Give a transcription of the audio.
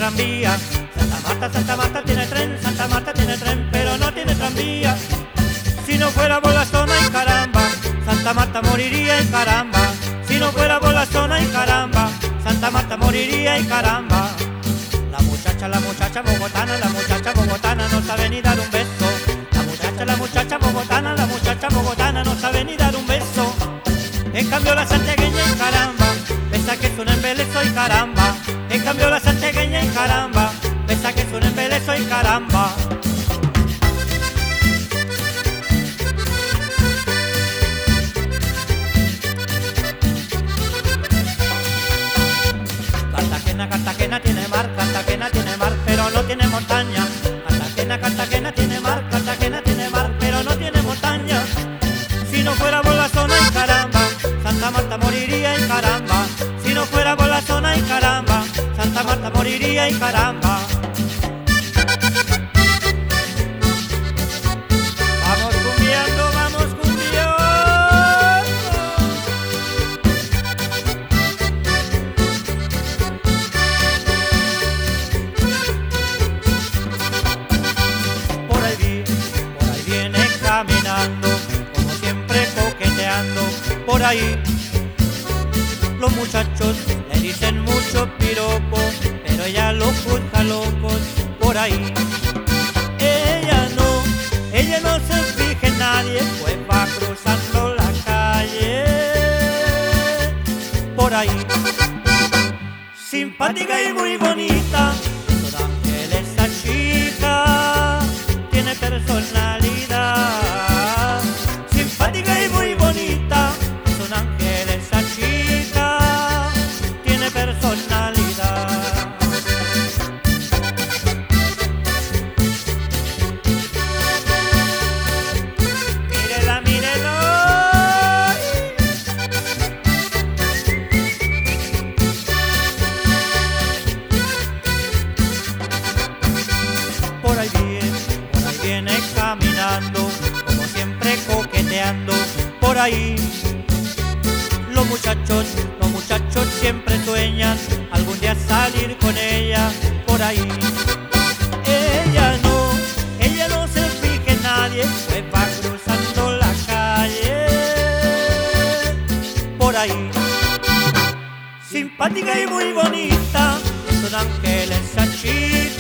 tranvía. Santa Marta tiene tren, Santa Marta tiene tren, pero no tiene tranvía. Si no fuera por la zona y caramba, Santa Marta moriría y caramba. Si no fuera por la zona y caramba, Santa Marta moriría y caramba. La muchacha bogotana no sabe ni dar un beso. La muchacha bogotana no sabe ni dar un beso. En cambio la santiagueña y caramba, besa que es un embelezo y caramba. En cambio la santiagueña y caramba, besa que es un embelezo y caramba. Cartagena tiene mar, pero no tiene montaña. Cartagena tiene mar, pero no tiene montaña. Si no fuera por la zona y caramba, Santa Marta moriría y caramba. Si no fuera por la zona y caramba, Santa Marta moriría y caramba. Vamos cumbiando, vamos cumbiando. Por ahí viene caminando, como siempre coqueteando. Por ahí los muchachos le dicen mucho piropo, pero ella lo juzga locos. Por ahí ella no se fija en nadie, pues va cruzando la calle. Por ahí, simpática y muy bonita, es un ángel esa chica, tiene personalidad. Simpática y muy bonita, es un ángel esa chica, tiene personalidad. Mírela, mírela. Por ahí viene caminando, como siempre coqueteando. Por ahí los muchachos siempre sueñan algún día salir con ella. Por ahí ella no se fija en nadie, pues va cruzando la calle. Por ahí, simpática y muy bonita, es un ángel esa chica.